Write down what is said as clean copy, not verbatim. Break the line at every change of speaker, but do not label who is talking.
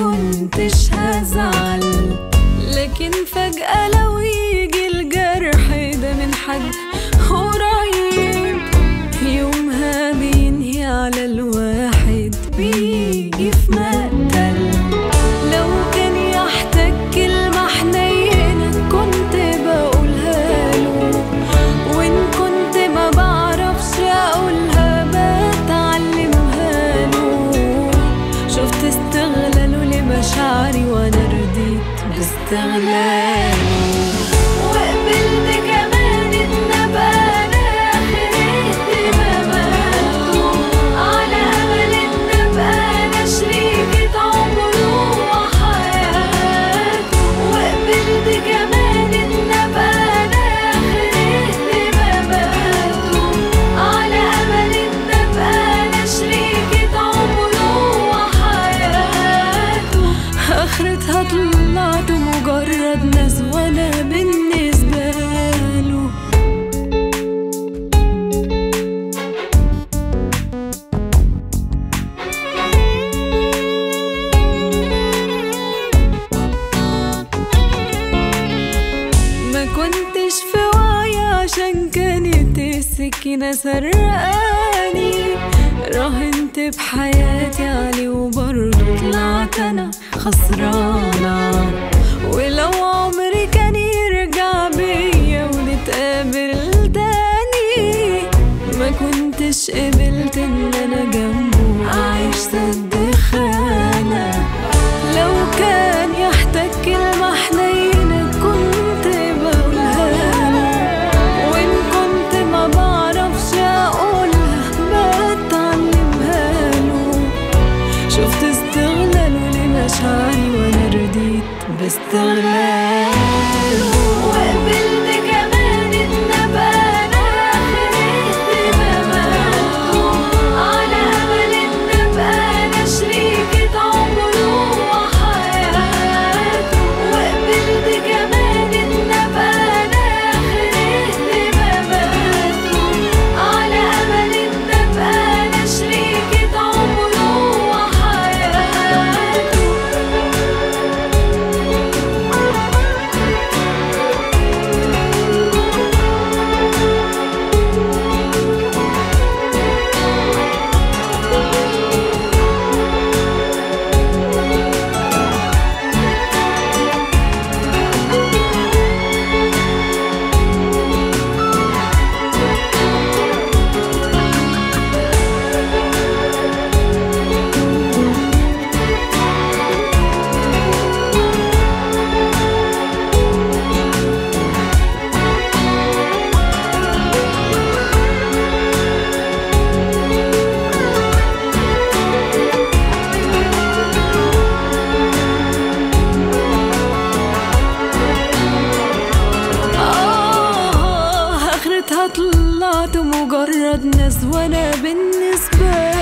كنتش هزعل، لكن فجأة لو يجي الجرح ده من حد قريب يومها بينهي على الواحد، بيجي في مقتل. لو كان يحتاج كلمة حنينة كنت بقولها له، وإن كنت ما بعرفش أقولها بتعلمها له. شفت استغلاله لمشاعري وأنا رضيت باستغلاله، وقبلت كمان إن أبقى أنا آخر اهتماماته، على أمل إن أبقى أنا شريكة عمره وحياته. وقبلت كمان إن أبقى أنا آخر اهتماماته، على أمل إن أبقى أنا شريكة عمره وحياته. آخرتها طلعت مجرد ناس وأنا بالنسبة له. ما كنتش في وعي عشان كانت السكينة سرقاني، راهنت بحياتي عليه وبرضه طلعت أنا خسرانة. ولو عمري كان يرجع بيا ونتقابل تاني، ما كنتش قبلت إن أنا جنبه أعيش سد خانة. لو كان يحتاج كلمة حنينة كنت بقولها له، وإن كنت ما بعرفش أقولها بتعلمها له. شفت استغلاله لمشاعري وأنا رضيت باستغلاله، وقبلت كمان إن أبقى أنا آخر اهتماماته، على أمل إن أبقى أنا شريكة عمره وحياته. وقبلت كمان إن أبقى أنا آخر اهتماماته، على أمل إن أبقى أنا شريكة عمره وحياته. طلعت مجرد ناس وانا بالنسبة